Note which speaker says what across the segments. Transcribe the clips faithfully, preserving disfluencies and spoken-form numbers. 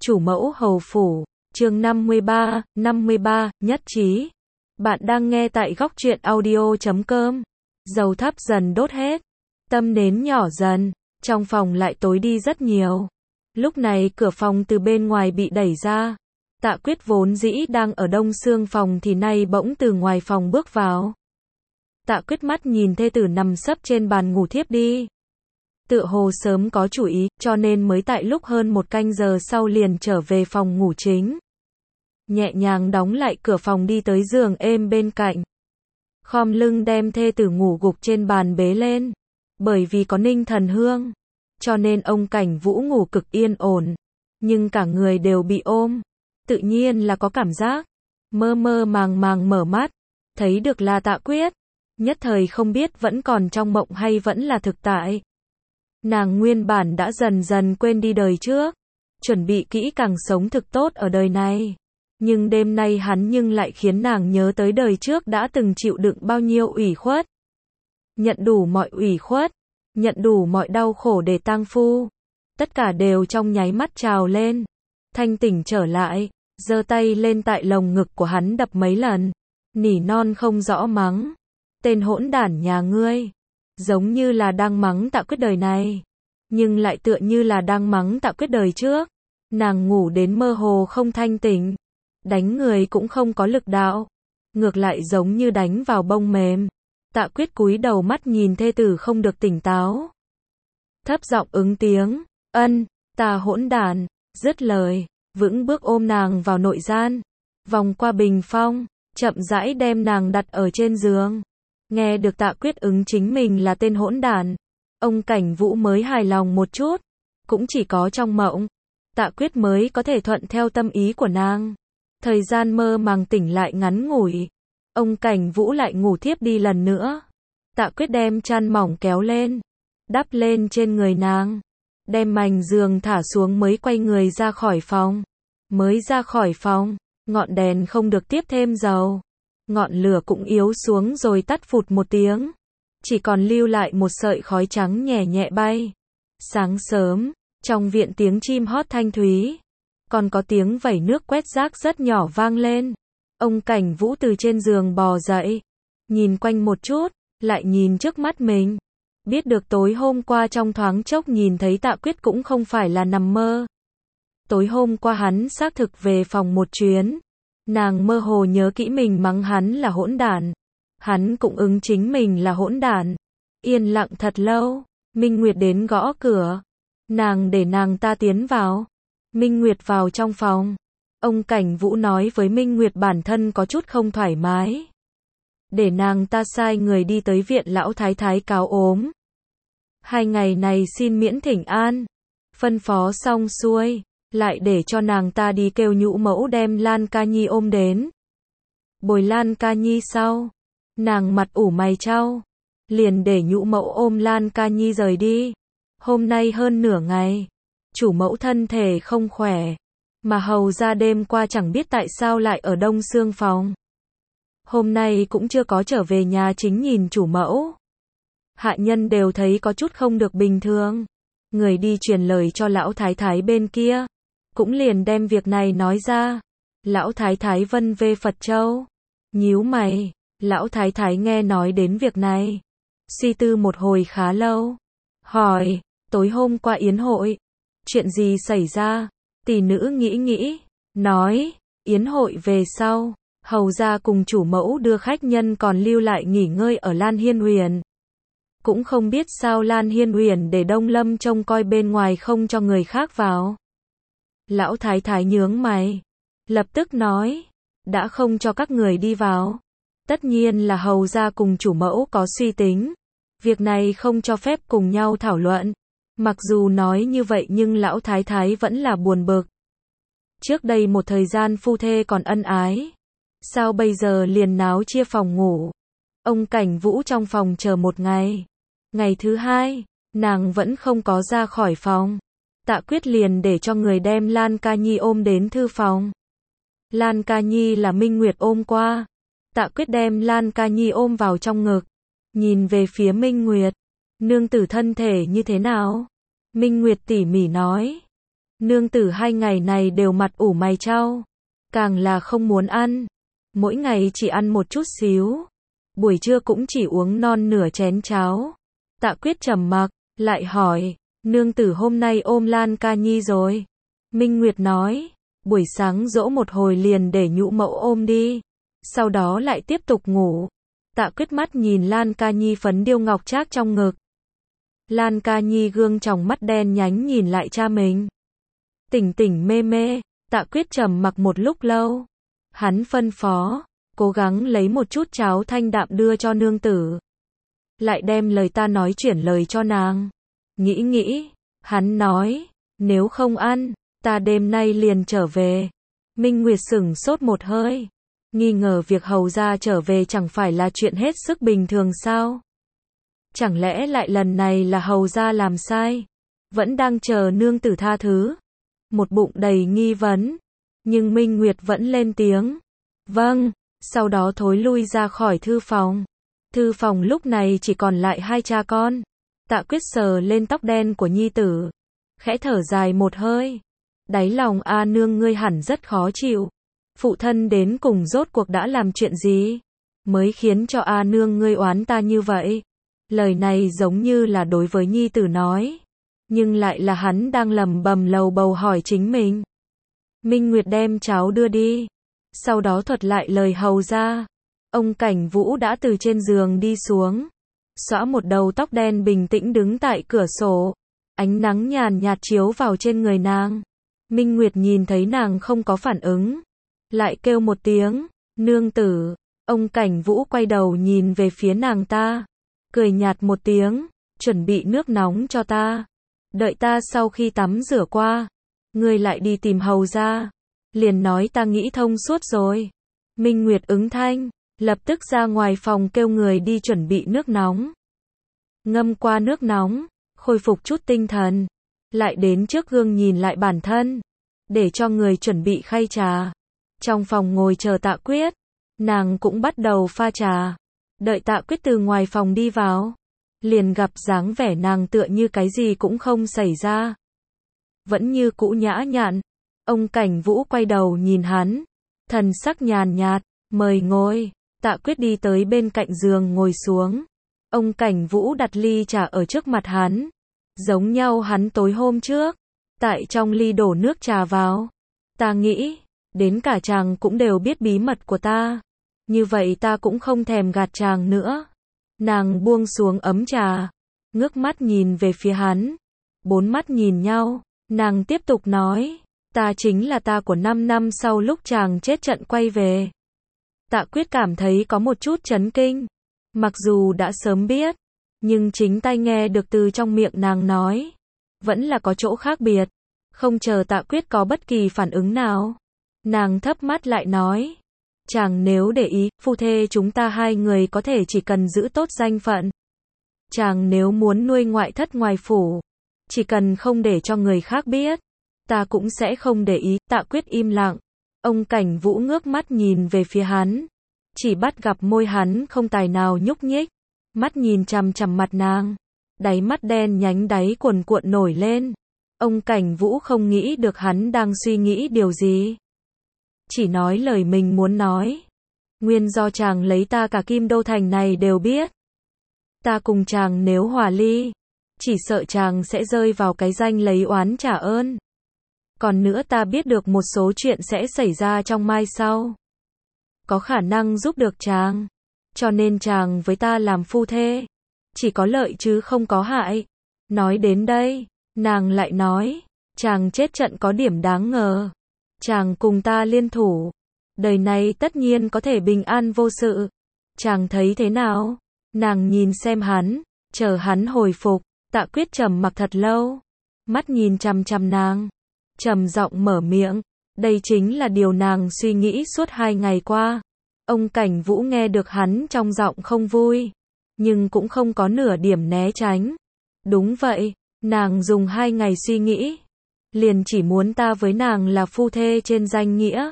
Speaker 1: Chủ mẫu hầu phủ, chương năm mươi ba, năm mươi ba, nhất trí. Bạn đang nghe tại góc truyện audio chấm com. Dầu thắp dần đốt hết, tâm nến nhỏ dần, trong phòng lại tối đi rất nhiều. Lúc này cửa phòng từ bên ngoài bị đẩy ra. Tạ Quyết vốn dĩ đang ở đông xương phòng thì nay bỗng từ ngoài phòng bước vào. Tạ Quyết mắt nhìn thê tử nằm sấp trên bàn ngủ thiếp đi. Tựa hồ sớm có chủ ý, cho nên mới tại lúc hơn một canh giờ sau liền trở về phòng ngủ chính. Nhẹ nhàng đóng lại cửa phòng đi tới giường êm bên cạnh. Khom lưng đem thê tử ngủ gục trên bàn bế lên. Bởi vì có Ninh Thần Hương, cho nên ông Cảnh Vũ ngủ cực yên ổn. Nhưng cả người đều bị ôm. Tự nhiên là có cảm giác. Mơ mơ màng màng mở mắt. Thấy được là Tạ Quyết. Nhất thời không biết vẫn còn trong mộng hay vẫn là thực tại. Nàng nguyên bản đã dần dần quên đi đời trước. Chuẩn bị kỹ càng sống thực tốt ở đời này. Nhưng đêm nay hắn nhưng lại khiến nàng nhớ tới đời trước đã từng chịu đựng bao nhiêu ủy khuất. Nhận đủ mọi ủy khuất. Nhận đủ mọi đau khổ để tang phu. Tất cả đều trong nháy mắt trào lên. Thanh tỉnh trở lại. Giơ tay lên tại lồng ngực của hắn đập mấy lần. Nỉ non không rõ mắng. Tên hỗn đản nhà ngươi. Giống như là đang mắng Tạ Quyết đời này. Nhưng lại tựa như là đang mắng Tạ Quyết đời trước. Nàng ngủ đến mơ hồ không thanh tỉnh. Đánh người cũng không có lực đạo. Ngược lại giống như đánh vào bông mềm. Tạ Quyết cúi đầu mắt nhìn thê tử không được tỉnh táo. Thấp giọng ứng tiếng. Ân, ta hỗn đản. Dứt lời. Vững bước ôm nàng vào nội gian. Vòng qua bình phong. Chậm rãi đem nàng đặt ở trên giường. Nghe được Tạ Quyết ứng chính mình là tên hỗn đản. Ông Cảnh Vũ mới hài lòng một chút. Cũng chỉ có trong mộng. Tạ Quyết mới có thể thuận theo tâm ý của nàng. Thời gian mơ màng tỉnh lại ngắn ngủi. Ông Cảnh Vũ lại ngủ thiếp đi lần nữa. Tạ Quyết đem chăn mỏng kéo lên. Đắp lên trên người nàng. Đem mành giường thả xuống mới quay người ra khỏi phòng. Mới ra khỏi phòng. Ngọn đèn không được tiếp thêm dầu. Ngọn lửa cũng yếu xuống rồi tắt phụt một tiếng. Chỉ còn lưu lại một sợi khói trắng nhẹ nhẹ bay. Sáng sớm, trong viện tiếng chim hót thanh thúy. Còn có tiếng vẩy nước quét rác rất nhỏ vang lên. Ông Cảnh Vũ từ trên giường bò dậy. Nhìn quanh một chút, lại nhìn trước mắt mình. Biết được tối hôm qua trong thoáng chốc nhìn thấy Tạ Quyết cũng không phải là nằm mơ. Tối hôm qua hắn xác thực về phòng một chuyến. Nàng mơ hồ nhớ kỹ mình mắng hắn là hỗn đản. Hắn cũng ứng chính mình là hỗn đản. Yên lặng thật lâu. Minh Nguyệt đến gõ cửa. Nàng để nàng ta tiến vào. Minh Nguyệt vào trong phòng. Ông Cảnh Vũ nói với Minh Nguyệt bản thân có chút không thoải mái. Để nàng ta sai người đi tới viện lão thái thái cáo ốm. Hai ngày này xin miễn thỉnh an. Phân phó xong xuôi. Lại để cho nàng ta đi kêu nhũ mẫu đem Lan Ca Nhi ôm đến. Bồi Lan Ca Nhi sau. Nàng mặt ủ mày chau. Liền để nhũ mẫu ôm Lan Ca Nhi rời đi. Hôm nay hơn nửa ngày. Chủ mẫu thân thể không khỏe. Mà hầu ra đêm qua chẳng biết tại sao lại ở đông xương phòng. Hôm nay cũng chưa có trở về nhà chính nhìn chủ mẫu. Hạ nhân đều thấy có chút không được bình thường. Người đi truyền lời cho lão thái thái bên kia. Cũng liền đem việc này nói ra. Lão thái thái vân vê Phật Châu. Nhíu mày. Lão thái thái nghe nói đến việc này. Suy tư một hồi khá lâu. Hỏi. Tối hôm qua yến hội. Chuyện gì xảy ra? Tỷ nữ nghĩ nghĩ. Nói. Yến hội về sau. Hầu ra cùng chủ mẫu đưa khách nhân còn lưu lại nghỉ ngơi ở Lan Hiên Huyền. Cũng không biết sao Lan Hiên Huyền để Đông Lâm trông coi bên ngoài không cho người khác vào. Lão thái thái nhướng mày. Lập tức nói. Đã không cho các người đi vào. Tất nhiên là hầu ra cùng chủ mẫu có suy tính. Việc này không cho phép cùng nhau thảo luận. Mặc dù nói như vậy nhưng lão thái thái vẫn là buồn bực. Trước đây một thời gian phu thê còn ân ái. Sao bây giờ liền náo chia phòng ngủ. Ông Cảnh Vũ trong phòng chờ một ngày. Ngày thứ hai, nàng vẫn không có ra khỏi phòng. Tạ Quyết liền để cho người đem Lan Ca Nhi ôm đến thư phòng. Lan Ca Nhi là Minh Nguyệt ôm qua. Tạ Quyết đem Lan Ca Nhi ôm vào trong ngực. Nhìn về phía Minh Nguyệt. Nương tử thân thể như thế nào? Minh Nguyệt tỉ mỉ nói. Nương tử hai ngày này đều mặt ủ mày chau, càng là không muốn ăn, mỗi ngày chỉ ăn một chút xíu, buổi trưa cũng chỉ uống non nửa chén cháo. Tạ Quyết trầm mặc, lại hỏi, nương tử hôm nay ôm Lan Ca Nhi rồi? Minh Nguyệt nói, buổi sáng dỗ một hồi liền để nhũ mẫu ôm đi, sau đó lại tiếp tục ngủ. Tạ Quyết mắt nhìn Lan Ca Nhi phấn điêu ngọc trác trong ngực. Lan Ca Nhi gương tròng mắt đen nhánh nhìn lại cha mình. Tỉnh tỉnh mê mê, Tạ Quyết trầm mặc một lúc lâu. Hắn phân phó, cố gắng lấy một chút cháo thanh đạm đưa cho nương tử. Lại đem lời ta nói chuyển lời cho nàng. Nghĩ nghĩ, hắn nói, nếu không ăn, ta đêm nay liền trở về. Minh Nguyệt sửng sốt một hơi, nghi ngờ việc hầu gia trở về chẳng phải là chuyện hết sức bình thường sao? Chẳng lẽ lại lần này là hầu gia làm sai? Vẫn đang chờ nương tử tha thứ. Một bụng đầy nghi vấn, nhưng Minh Nguyệt vẫn lên tiếng. Vâng, sau đó thối lui ra khỏi thư phòng. Thư phòng lúc này chỉ còn lại hai cha con. Tạ Quyết sờ lên tóc đen của nhi tử, khẽ thở dài một hơi. Đáy lòng A nương ngươi hẳn rất khó chịu. Phụ thân đến cùng rốt cuộc đã làm chuyện gì, mới khiến cho A nương ngươi oán ta như vậy? Lời này giống như là đối với nhi tử nói, nhưng lại là hắn đang lẩm bẩm lầu bầu hỏi chính mình. Minh Nguyệt đem cháu đưa đi, sau đó thuật lại lời hầu gia. Ông Cảnh Vũ đã từ trên giường đi xuống, xõa một đầu tóc đen bình tĩnh đứng tại cửa sổ. Ánh nắng nhàn nhạt chiếu vào trên người nàng. Minh Nguyệt nhìn thấy nàng không có phản ứng, lại kêu một tiếng, nương tử. Ông Cảnh Vũ quay đầu nhìn về phía nàng ta, cười nhạt một tiếng, chuẩn bị nước nóng cho ta. Đợi ta sau khi tắm rửa qua, ngươi lại đi tìm hầu gia. Liền nói ta nghĩ thông suốt rồi. Minh Nguyệt ứng thanh, lập tức ra ngoài phòng kêu người đi chuẩn bị nước nóng. Ngâm qua nước nóng, khôi phục chút tinh thần, lại đến trước gương nhìn lại bản thân, để cho người chuẩn bị khay trà. Trong phòng ngồi chờ Tạ Quyết, nàng cũng bắt đầu pha trà. Đợi Tạ Quyết từ ngoài phòng đi vào, liền gặp dáng vẻ nàng tựa như cái gì cũng không xảy ra, vẫn như cũ nhã nhặn. Ông Cảnh Vũ quay đầu nhìn hắn, thần sắc nhàn nhạt, mời ngồi. Tạ Quyết đi tới bên cạnh giường ngồi xuống. Ông Cảnh Vũ đặt ly trà ở trước mặt hắn, giống nhau hắn tối hôm trước, tại trong ly đổ nước trà vào. Ta nghĩ, đến cả chàng cũng đều biết bí mật của ta, như vậy ta cũng không thèm gạt chàng nữa. Nàng buông xuống ấm trà, ngước mắt nhìn về phía hắn, bốn mắt nhìn nhau, nàng tiếp tục nói, ta chính là ta của năm năm sau lúc chàng chết trận quay về. Tạ Quyết cảm thấy có một chút chấn kinh, mặc dù đã sớm biết, nhưng chính tai nghe được từ trong miệng nàng nói, vẫn là có chỗ khác biệt. Không chờ Tạ Quyết có bất kỳ phản ứng nào, nàng thấp mắt lại nói, chàng nếu để ý, phu thê chúng ta hai người có thể chỉ cần giữ tốt danh phận. Chàng nếu muốn nuôi ngoại thất ngoài phủ, chỉ cần không để cho người khác biết, ta cũng sẽ không để ý. Tạ Quyết im lặng. Ông Cảnh Vũ ngước mắt nhìn về phía hắn, chỉ bắt gặp môi hắn không tài nào nhúc nhích, mắt nhìn chằm chằm mặt nàng, đáy mắt đen nhánh đáy cuồn cuộn nổi lên. Ông Cảnh Vũ không nghĩ được hắn đang suy nghĩ điều gì, chỉ nói lời mình muốn nói. Nguyên do chàng lấy ta cả Kim Đô Thành này đều biết. Ta cùng chàng nếu hòa ly, chỉ sợ chàng sẽ rơi vào cái danh lấy oán trả ơn. Còn nữa ta biết được một số chuyện sẽ xảy ra trong mai sau, có khả năng giúp được chàng, cho nên chàng với ta làm phu thê, chỉ có lợi chứ không có hại. Nói đến đây, nàng lại nói, chàng chết trận có điểm đáng ngờ, chàng cùng ta liên thủ, đời này tất nhiên có thể bình an vô sự. Chàng thấy thế nào? Nàng nhìn xem hắn, chờ hắn hồi phục. Tạ Quyết trầm mặc thật lâu, mắt nhìn chằm chằm nàng, trầm giọng mở miệng, đây chính là điều nàng suy nghĩ suốt hai ngày qua. Ông Cảnh Vũ nghe được hắn trong giọng không vui, nhưng cũng không có nửa điểm né tránh. Đúng vậy, nàng dùng hai ngày suy nghĩ, liền chỉ muốn ta với nàng là phu thê trên danh nghĩa,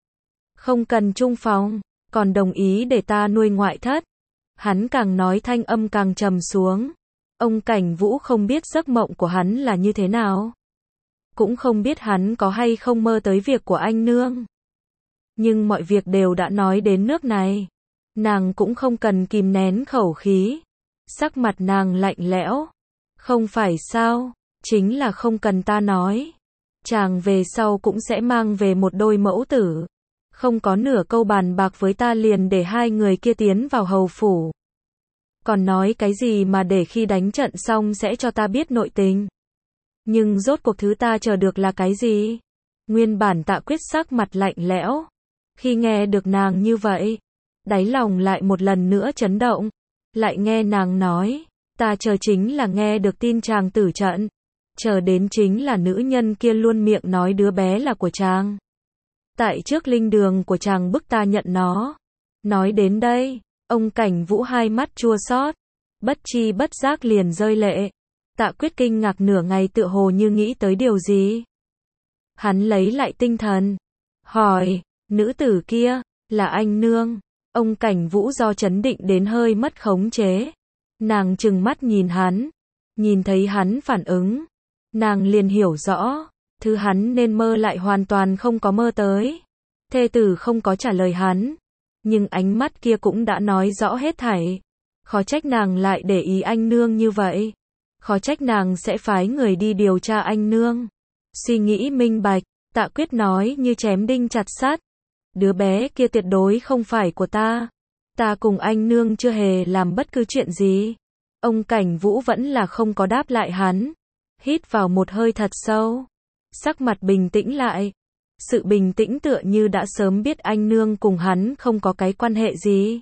Speaker 1: không cần chung phòng, còn đồng ý để ta nuôi ngoại thất. Hắn càng nói thanh âm càng trầm xuống. Ông Cảnh Vũ không biết giấc mộng của hắn là như thế nào. Cũng không biết hắn có hay không mơ tới việc của anh nương. Nhưng mọi việc đều đã nói đến nước này. Nàng cũng không cần kìm nén khẩu khí. Sắc mặt nàng lạnh lẽo. Không phải sao, chính là không cần ta nói. Chàng về sau cũng sẽ mang về một đôi mẫu tử. Không có nửa câu bàn bạc với ta liền để hai người kia tiến vào hầu phủ. Còn nói cái gì mà để khi đánh trận xong sẽ cho ta biết nội tình. Nhưng rốt cuộc thứ ta chờ được là cái gì? Nguyên bản Tạ Quyết sắc mặt lạnh lẽo. Khi nghe được nàng như vậy, đáy lòng lại một lần nữa chấn động. Lại nghe nàng nói, ta chờ chính là nghe được tin chàng tử trận. Chờ đến chính là nữ nhân kia luôn miệng nói đứa bé là của chàng. Tại trước linh đường của chàng bức ta nhận nó. Nói đến đây, ông Cảnh Vũ hai mắt chua xót, bất chi bất giác liền rơi lệ. Tạ Quyết kinh ngạc nửa ngày tựa hồ như nghĩ tới điều gì. Hắn lấy lại tinh thần, hỏi, nữ tử kia, là anh nương. Ông Cảnh Vũ do chấn định đến hơi mất khống chế. Nàng trừng mắt nhìn hắn, nhìn thấy hắn phản ứng. Nàng liền hiểu rõ, thứ hắn nên mơ lại hoàn toàn không có mơ tới. Thê tử không có trả lời hắn, nhưng ánh mắt kia cũng đã nói rõ hết thảy. Khó trách nàng lại để ý anh nương như vậy. Khó trách nàng sẽ phái người đi điều tra anh nương. Suy nghĩ minh bạch, Tạ Quyết nói như chém đinh chặt sắt. Đứa bé kia tuyệt đối không phải của ta. Ta cùng anh nương chưa hề làm bất cứ chuyện gì. Ông Cảnh Vũ vẫn là không có đáp lại hắn. Hít vào một hơi thật sâu. Sắc mặt bình tĩnh lại. Sự bình tĩnh tựa như đã sớm biết anh nương cùng hắn không có cái quan hệ gì.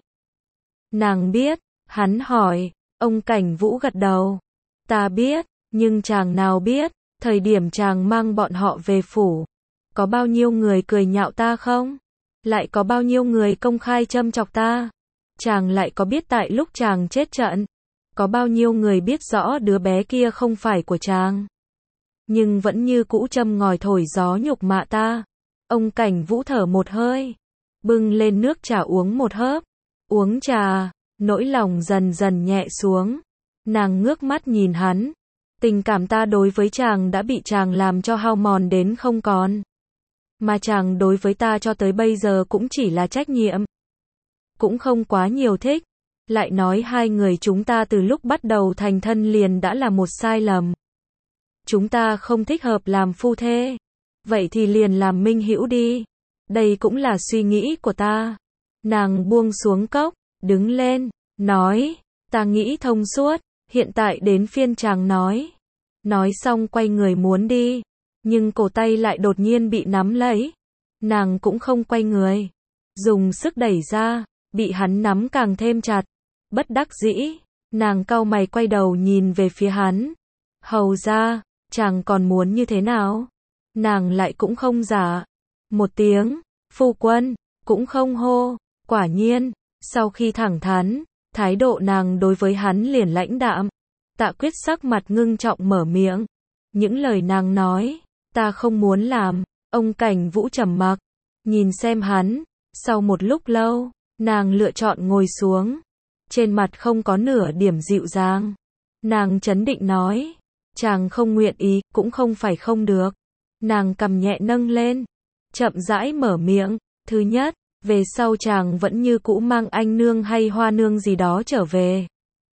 Speaker 1: Nàng biết, hắn hỏi, ông Cảnh Vũ gật đầu. Ta biết, nhưng chàng nào biết, thời điểm chàng mang bọn họ về phủ. Có bao nhiêu người cười nhạo ta không? Lại có bao nhiêu người công khai châm chọc ta? Chàng lại có biết tại lúc chàng chết trận, có bao nhiêu người biết rõ đứa bé kia không phải của chàng, nhưng vẫn như cũ châm ngòi thổi gió nhục mạ ta. Ông Cảnh Vũ thở một hơi, bưng lên nước trà uống một hớp. Uống trà, nỗi lòng dần dần nhẹ xuống. Nàng ngước mắt nhìn hắn. Tình cảm ta đối với chàng đã bị chàng làm cho hao mòn đến không còn. Mà chàng đối với ta cho tới bây giờ cũng chỉ là trách nhiệm. Cũng không quá nhiều thích. Lại nói hai người chúng ta từ lúc bắt đầu thành thân liền đã là một sai lầm. Chúng ta không thích hợp làm phu thê. Vậy thì liền làm minh hữu đi. Đây cũng là suy nghĩ của ta. Nàng buông xuống cốc, đứng lên, nói, ta nghĩ thông suốt, hiện tại đến phiên chàng nói. Nói xong quay người muốn đi, nhưng cổ tay lại đột nhiên bị nắm lấy. Nàng cũng không quay người, dùng sức đẩy ra, bị hắn nắm càng thêm chặt. Bất đắc dĩ, nàng cau mày quay đầu nhìn về phía hắn. Hầu ra, chàng còn muốn như thế nào? Nàng lại cũng không giả. Một tiếng, phu quân, cũng không hô. Quả nhiên, sau khi thẳng thắn, thái độ nàng đối với hắn liền lãnh đạm. Tạ Quyết sắc mặt ngưng trọng mở miệng. Những lời nàng nói, ta không muốn làm. Ông Cảnh Vũ trầm mặc, nhìn xem hắn. Sau một lúc lâu, nàng lựa chọn ngồi xuống. Trên mặt không có nửa điểm dịu dàng. Nàng trấn định nói, chàng không nguyện ý, cũng không phải không được. Nàng cầm nhẹ nâng lên, chậm rãi mở miệng. Thứ nhất, về sau chàng vẫn như cũ mang anh nương hay hoa nương gì đó trở về.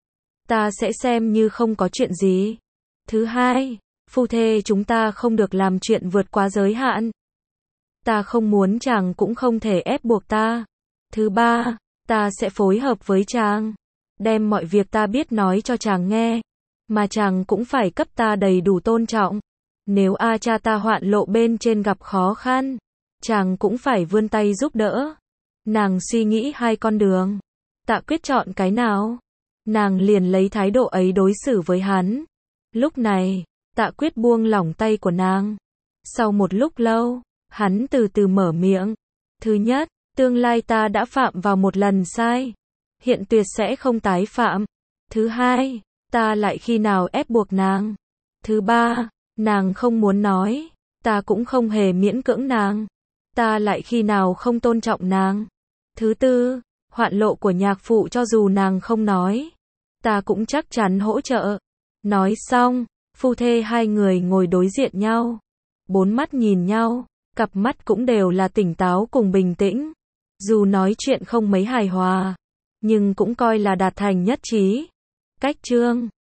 Speaker 1: Ta sẽ xem như không có chuyện gì. Thứ hai, phu thê chúng ta không được làm chuyện vượt quá giới hạn. Ta không muốn chàng cũng không thể ép buộc ta. Thứ ba, ta sẽ phối hợp với chàng, đem mọi việc ta biết nói cho chàng nghe, mà chàng cũng phải cấp ta đầy đủ tôn trọng. Nếu a cha ta hoạn lộ bên trên gặp khó khăn, chàng cũng phải vươn tay giúp đỡ. Nàng suy nghĩ hai con đường. Tạ Quyết chọn cái nào? Nàng liền lấy thái độ ấy đối xử với hắn. Lúc này, Tạ Quyết buông lỏng tay của nàng. Sau một lúc lâu, hắn từ từ mở miệng. Thứ nhất, tương lai ta đã phạm vào một lần sai, hiện tuyệt sẽ không tái phạm. Thứ hai, ta lại khi nào ép buộc nàng. Thứ ba, nàng không muốn nói, ta cũng không hề miễn cưỡng nàng. Ta lại khi nào không tôn trọng nàng. Thứ tư, hoạn lộ của nhạc phụ cho dù nàng không nói, ta cũng chắc chắn hỗ trợ. Nói xong, phu thê hai người ngồi đối diện nhau. bốn mắt nhìn nhau, cặp mắt cũng đều là tỉnh táo cùng bình tĩnh. Dù nói chuyện không mấy hài hòa, nhưng cũng coi là đạt thành nhất trí. Cách chương